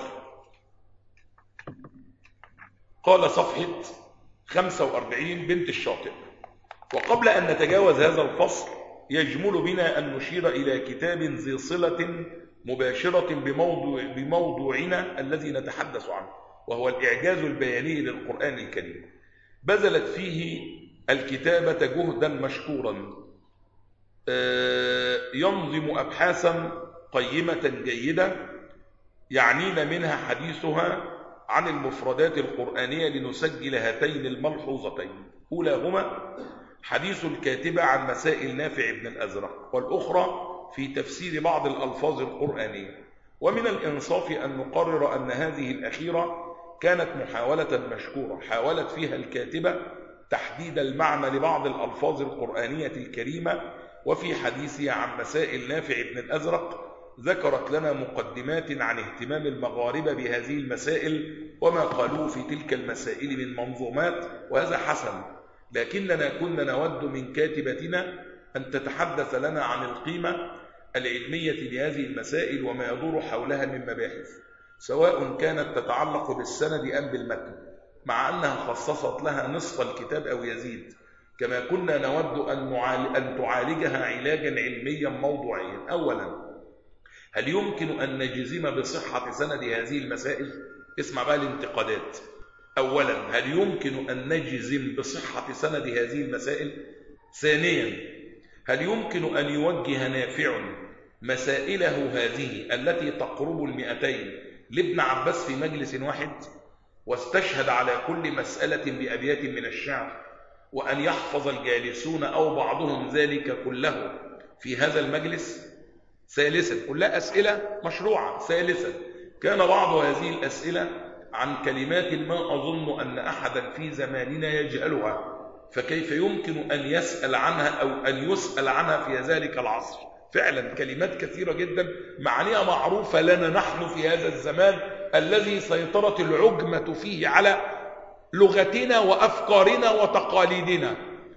قال صفحة 45 بنت الشاطئ: وقبل أن نتجاوز هذا الفصل يجمل بنا أن نشير إلى كتاب ذي صلة مباشرة بموضوعنا الذي نتحدث عنه، وهو الإعجاز البياني للقرآن الكريم. بذلت فيه الكتابة جهدا مشكورا ينظم أبحاثا قيمة جيدة يعنينا منها حديثها عن المفردات القرآنية لنسجل هاتين الملحوظتين: أولاهما حديث الكاتبة عن مسائل نافع بن الأزرق، والأخرى في تفسير بعض الألفاظ القرآنية. ومن الإنصاف أن نقرر أن هذه الأخيرة كانت محاولة مشكورة حاولت فيها الكاتبة تحديد المعنى لبعض الألفاظ القرآنية الكريمة. وفي حديثها عن مسائل نافع بن الأزرق ذكرت لنا مقدمات عن اهتمام المغاربة بهذه المسائل وما قالوه في تلك المسائل من منظومات، وهذا حسن، لكننا كنا نود من كاتبتنا أن تتحدث لنا عن القيمة العلمية لهذه المسائل وما يدور حولها من مباحث، سواء كانت تتعلق بالسند أم بالمتن، مع أنها خصصت لها نصف الكتاب أو يزيد، كما كنا نود أن تعالجها علاجا علميا موضوعيا. أولا، هل يمكن أن نجزم بصحة سند هذه المسائل؟ اسمع بقى الانتقادات. أولا، هل يمكن أن نجزم بصحة سند هذه المسائل؟ ثانيا، هل يمكن أن يوجه نافع مسائله هذه التي تقرب 200 لابن عباس في مجلس واحد، واستشهد على كل مسألة بأبيات من الشعر، وأن يحفظ الجالسون أو بعضهم ذلك كله في هذا المجلس؟ ثالثا، كلها أسئلة مشروعة. ثالثا، كان بعض هذه الأسئلة عن كلمات ما أظن أن أحدا في زماننا يجهلها، فكيف يمكن أن يسأل عنها أو أن يسأل عنها في ذلك العصر؟ فعلا كلمات كثيرة جدا معانيها معروفة لنا نحن في هذا الزمان الذي سيطرت العجمة فيه على لغتنا وأفكارنا وتقاليدنا.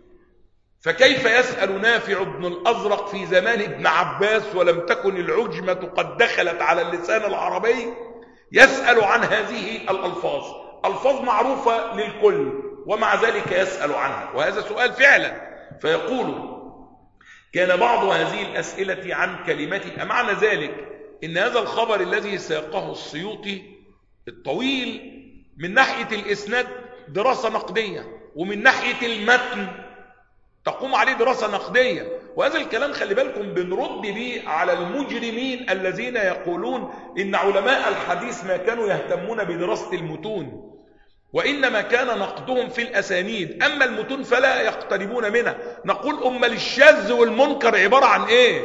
فكيف يسأل نافع بن الأزرق في زمان ابن عباس ولم تكن العجمة قد دخلت على اللسان العربي يسأل عن هذه الألفاظ؟ ألفاظ معروفة للكل ومع ذلك يسأل عنها، وهذا سؤال فعلا. فيقول: كان بعض هذه الأسئلة عن كلمات. أمعنى ذلك إن هذا الخبر الذي ساقه السيوطي الطويل من ناحية الإسناد دراسة نقدية، ومن ناحية المتن تقوم عليه دراسة نقدية، وهذا الكلام خلي بالكم بنرد به على المجرمين الذين يقولون إن علماء الحديث ما كانوا يهتمون بدراسة المتون، وإنما كان نقدهم في الأسانيد، أما المتون فلا يقتربون منها. نقول أمال الشاذ والمنكر عبارة عن إيه؟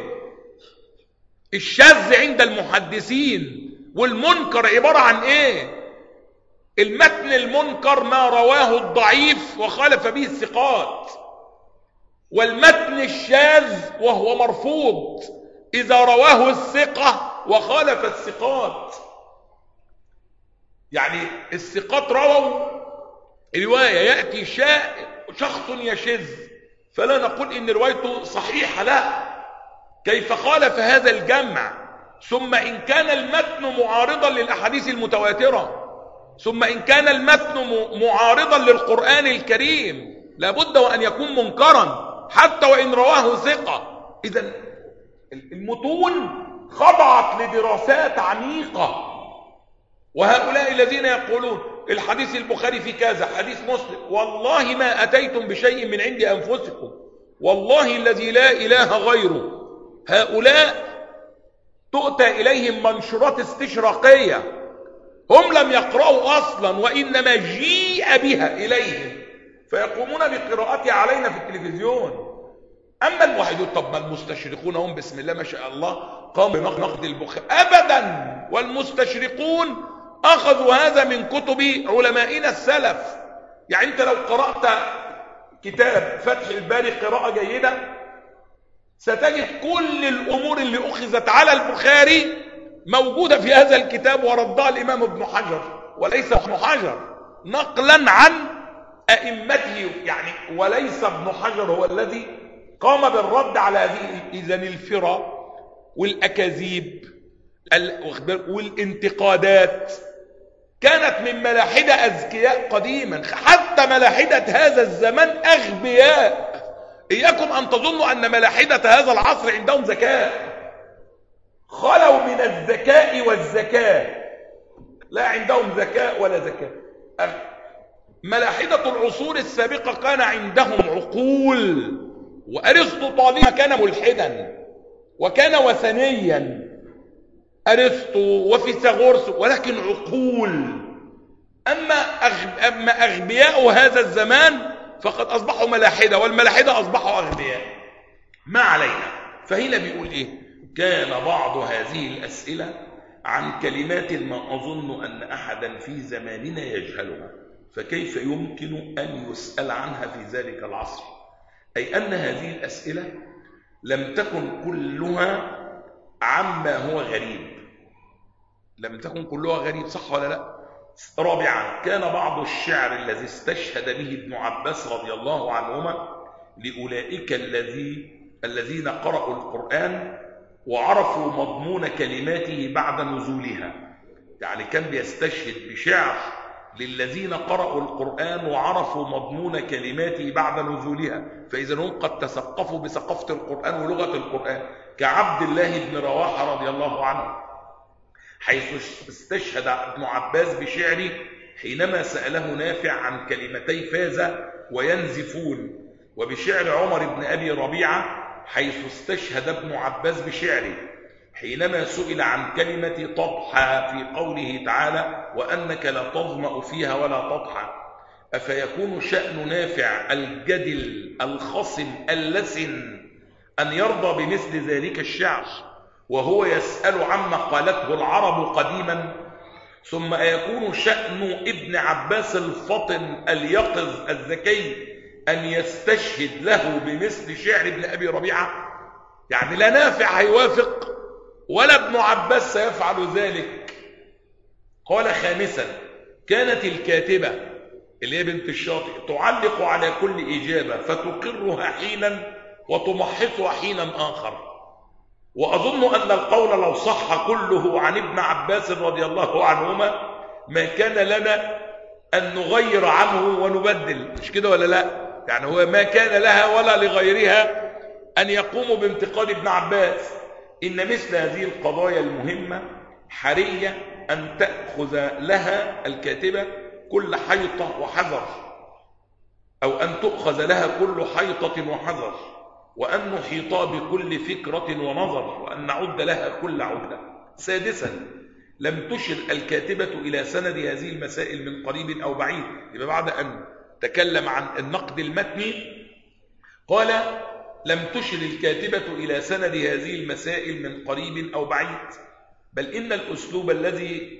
الشاذ عند المحدثين والمنكر عبارة عن إيه؟ المتن المنكر ما رواه الضعيف وخالف به الثقات، والمتن الشاذ وهو مرفوض إذا رواه الثقة وخالف الثقات. يعني الثقات رووا رواية، يأتي شخص يشذ فلا نقول إن روايته صحيحة، لا، كيف خالف هذا الجمع؟ ثم إن كان المتن معارضا للأحاديث المتواترة، ثم إن كان المتن معارضا للقرآن الكريم، لابد وأن يكون منكرا حتى وإن رواه ثقة. إذن المتون خضعت لدراسات عميقة، وهؤلاء الذين يقولون الحديث البخاري في كذا، حديث مسلم، والله ما أتيتم بشيء من عند أنفسكم، والله الذي لا إله غيره. هؤلاء تؤتى إليهم منشورات استشراقية، هم لم يقرأوا أصلا وإنما جيء بها إليهم فيقومون بقراءتها علينا في التلفزيون. أما الموحدون، طب ما المستشرقون هم بسم الله ما شاء الله قاموا بنقد البخاري أبدا، والمستشرقون أخذوا هذا من كتب علمائنا السلف. يعني أنت لو قرأت كتاب فتح الباري قراءة جيدة ستجد كل الأمور اللي أخذت على البخاري موجودة في هذا الكتاب وردها الإمام ابن حجر، وليس ابن حجر، نقلا عن أئمته يعني، وليس ابن حجر هو الذي قام بالرد على هذه إذن الفرى والأكاذيب والانتقادات. كانت من ملاحدة أذكياء قديما، حتى ملاحدة هذا الزمان أغبياء. إياكم أن تظنوا أن ملاحدة هذا العصر عندهم ذكاء، خلوا من الذكاء والذكاء، لا عندهم ذكاء ولا ذكاء. ملاحدة العصور السابقة كان عندهم عقول، وأرسطو طالما كان ملحدا وكان وثنيا أرسطو وفيثاغورس، ولكن عقول. أما أغبياء هذا الزمان فقد أصبحوا ملاحدة، والملاحدة أصبحوا أغبياء. ما علينا. فهنا بيقول إيه؟ كان بعض هذه الأسئلة عن كلمات ما أظن أن أحدا في زماننا يجهلها، فكيف يمكن أن يسأل عنها في ذلك العصر؟ أي أن هذه الأسئلة لم تكن كلها عما هو غريب، لم تكن كلها غريب، صح ولا لا؟ رابعا، كان بعض الشعر الذي استشهد به ابن عباس رضي الله عنهما لأولئك الذين قرأوا القرآن وعرفوا مضمون كلماته بعد نزولها. يعني كان بيستشهد بشعر للذين قرأوا القرآن وعرفوا مضمون كلماته بعد نزولها، فإذا هم قد تثقفوا بثقافة القرآن ولغة القرآن، كعبد الله بن رواحة رضي الله عنه، حيث استشهد ابن عباس بشعره حينما سأله نافع عن كلمتي فاز وينزفون، وبشعر عمر بن أبي ربيعة حيث استشهد ابن عباس بشعره حينما سئل عن كلمة تضحى في قوله تعالى وأنك لا تظمأ فيها ولا تضحى. أفيكون شأن نافع الجدل الخصم اللسن أن يرضى بمثل ذلك الشعر وهو يسأل عما قالته العرب قديما؟ ثم أيكون شأن ابن عباس الفطن اليقظ الذكي أن يستشهد له بمثل شعر ابن أبي ربيعة؟ يعني لا نافع هيوافق ولا ابن عباس سيفعل ذلك. قال خامسا، كانت الكاتبة اللي هي بنت الشاطئ تعلق على كل إجابة فتقرها حينا وتمحصها حينا آخر، وأظن أن القول لو صح كله عن ابن عباس رضي الله عنهما ما كان لنا أن نغير عنه ونبدل، مش كده ولا لا؟ يعني هو ما كان لها ولا لغيرها أن يقوموا بانتقاد ابن عباس. إن مثل هذه القضايا المهمة حرية أن تأخذ لها الكاتبة كل حيطة وحذر، أو أن تؤخذ لها كل حيطة وحذر، وأن نحيطها بكل فكرة ونظر، وأن نعد لها كل عدة. سادسا، لم تشر الكاتبة إلى سند هذه المسائل من قريب أو بعيد. يبقى بعد أن تكلم عن النقد المتني قال لم تشر الكاتبة إلى سند هذه المسائل من قريب أو بعيد، بل إن الأسلوب الذي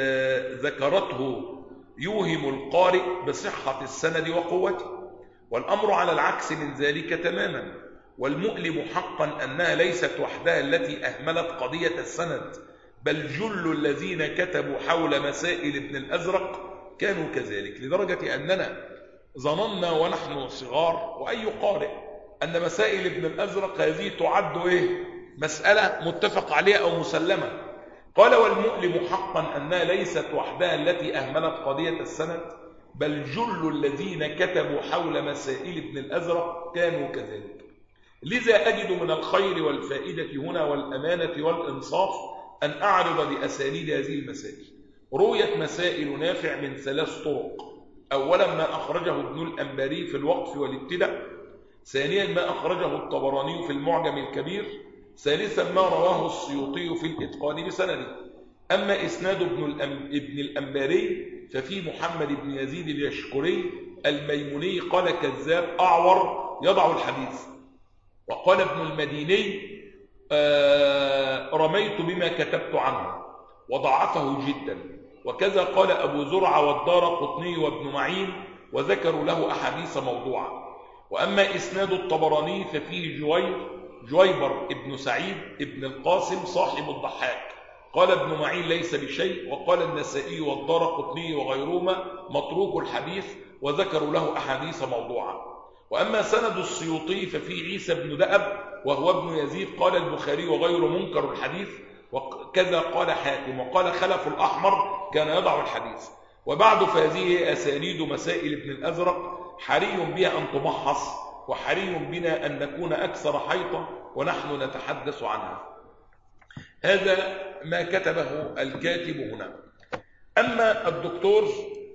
ذكرته يوهم القارئ بصحة السند وقوته، والأمر على العكس من ذلك تماما. والمؤلم حقا أنها ليست وحدها التي أهملت قضية السند، بل جل الذين كتبوا حول مسائل ابن الأزرق كانوا كذلك، لدرجة أننا ظننا ونحن صغار وأي قارئ أن مسائل ابن الأزرق هذه تعد مسألة متفق عليها أو مسلمة. قال والمؤلم حقا أنها ليست وحدها التي أهملت قضية السند، بل جل الذين كتبوا حول مسائل ابن الأزرق كانوا كذلك. لذا أجد من الخير والفائدة هنا والأمانة والإنصاف أن أعرض لأسانيد هذه المسائل، رويت مسائل نافع من 3 طرق. أولا ما أخرجه ابن الأنباري في الوقف والابتداء، ثانيا ما أخرجه الطبراني في المعجم الكبير، ثالثا ما رواه السيوطي في الإتقان بسنده. أما إسناد ابن الأنباري ففي محمد بن يزيد اليشكري الميموني قال كذاب أعور يضع الحديث. وقال ابن المديني رميت بما كتبت عنه وضعفه جدا. وكذا قال أبو زرعة والدارقطني وابن معين، وذكروا له أحاديث موضوعة. وأما إسناد الطبراني ففيه جويبر ابن سعيد ابن القاسم صاحب الضحاك، قال ابن معين ليس بشيء. وقال النسائي والدارقطني وغيرهما متروك الحديث، وذكروا له أحاديث موضوعة. وأما سند السيوطي ففي عيسى بن دأب وهو ابن يزيد، قال البخاري وغيره منكر الحديث. وكذا قال حاتم. وقال خلف الأحمر كان يضع الحديث. وبعد فهذه أسانيد مسائل ابن الأزرق حري بها أن تمحص، وحري بنا أن نكون أكثر حيطة ونحن نتحدث عنها. هذا ما كتبه الكاتب هنا. أما الدكتور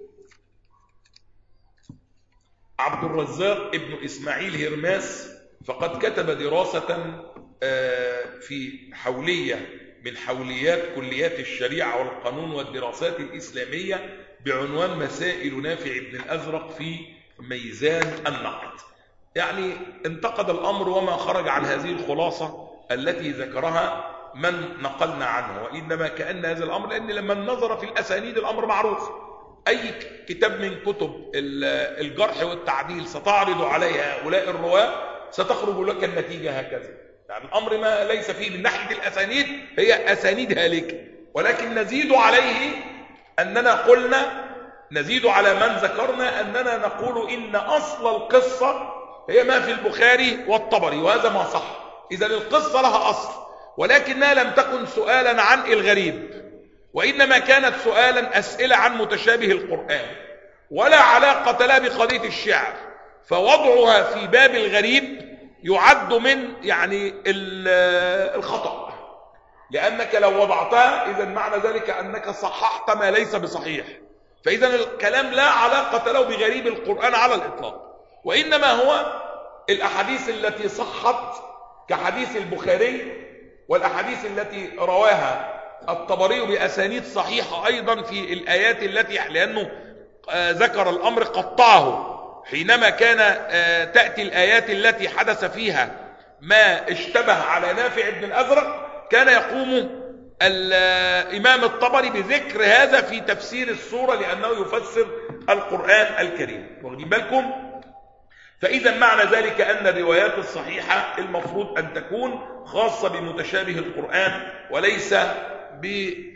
عبد الرزاق ابن إسماعيل هرماس فقد كتب دراسة في حولية من حوليات كليات الشريعة والقانون والدراسات الإسلامية بعنوان مسائل نافع بن الأزرق في ميزان النقد. يعني انتقد الأمر وما خرج عن هذه الخلاصة التي ذكرها من نقلنا عنه، وإنما كأن هذا الأمر، لأن لما نظر في الأسانيد الأمر معروف. أي كتاب من كتب الجرح والتعديل ستعرض عليها هؤلاء الرواة ستخرج لك النتيجة هكذا. يعني الأمر ما ليس فيه من ناحية الأسانيد، هي أسانيد هالكة، ولكن نزيد عليه أننا قلنا، نزيد على من ذكرنا أننا نقول إن أصل القصة هي ما في البخاري والطبري، وهذا ما صح. إذن القصة لها أصل، ولكنها لم تكن سؤالا عن الغريب، وإنما كانت سؤالا أسئلة عن متشابه القرآن، ولا علاقة لها بقضية الشعر. فوضعها في باب الغريب يعد من يعني الخطأ، لأنك لو وضعتها إذن معنى ذلك أنك صححت ما ليس بصحيح. فإذن الكلام لا علاقة له بغريب القرآن على الإطلاق، وإنما هو الأحاديث التي صحت كحديث البخاري، والأحاديث التي رواها الطبري بأسانيد صحيحة أيضا في الآيات التي، لأنه ذكر الأمر قطعه حينما كان تأتي الآيات التي حدث فيها ما اشتبه على نافع بن الأزرق، كان يقوم الإمام الطبري بذكر هذا في تفسير السورة لأنه يفسر القرآن الكريم. واخدين بالكم؟ فإذا معنى ذلك أن الروايات الصحيحة المفروض أن تكون خاصة بمتشابه القرآن وليس بغريب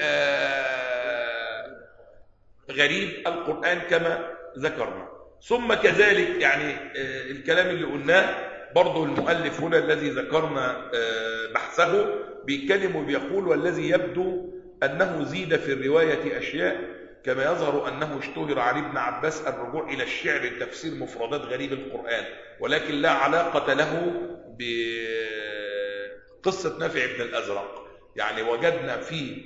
القرآن كما ذكرنا. ثم كذلك يعني الكلام اللي قلناه برضو المؤلف هنا الذي ذكرنا بحثه بيتكلم وبيقول: والذي يبدو أنه زيد في الرواية أشياء كما يظهر أنه اشتهر عن ابن عباس الرجوع إلى الشعر لتفسير مفردات غريب القرآن، ولكن لا علاقة له بقصة نافع بن الأزرق. يعني وجدنا في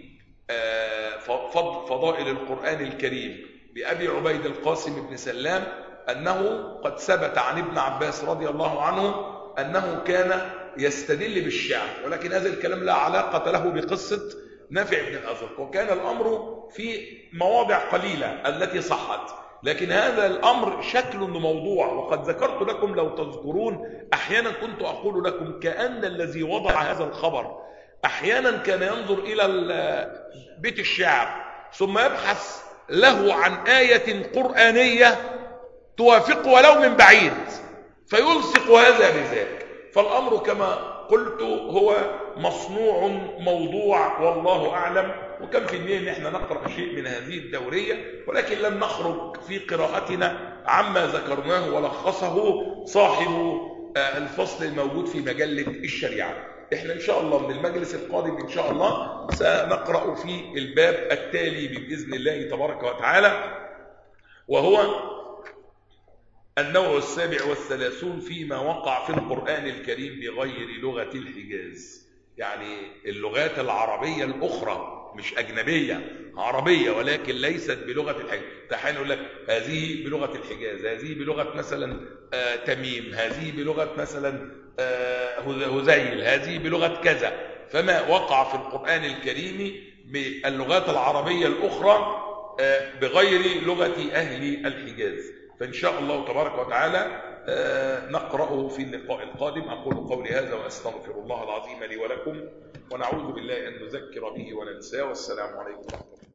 فضائل القرآن الكريم بأبي عبيد القاسم بن سلام أنه قد ثبت عن ابن عباس رضي الله عنه أنه كان يستدل بالشعر، ولكن هذا الكلام لا علاقة له بقصة نافع بن الأزرق، وكان الأمر في مواضع قليلة التي صحت، لكن هذا الأمر شكل موضوع. وقد ذكرت لكم لو تذكرون أحيانا كنت أقول لكم كأن الذي وضع هذا الخبر أحيانا كان ينظر إلى بيت الشعر ثم يبحث له عن آية قرآنية توافق ولو من بعيد فيلصق هذا بذاك. فالأمر كما قلت هو مصنوع موضوع والله أعلم، وكم في النية ان احنا نقرأ شيء من هذه الدورية، ولكن لن نخرج في قراءتنا عما ذكرناه ولخصه صاحب الفصل الموجود في مجلة الشريعة. احنا ان شاء الله من المجلس القادم ان شاء الله سنقرأ في الباب التالي بإذن الله تبارك وتعالى، وهو النوع 37 فيما وقع في القرآن الكريم بغير لغة الحجاز، يعني اللغات العربية الأخرى مش أجنبية، عربية ولكن ليست بلغة الحجاز. تحين يقول لك هذه بلغة الحجاز، هذه بلغة مثلا تميم، هذه بلغة مثلا هذيل، هذه بلغة كذا. فما وقع في القرآن الكريم باللغات العربية الأخرى بغير لغة أهل الحجاز. فإن شاء الله تبارك وتعالى نقرأه في اللقاء القادم. أقول قولي هذا وأستغفر الله العظيم لي ولكم، ونعوذ بالله أن نذكر به وننساه. والسلام عليكم ورحمة الله.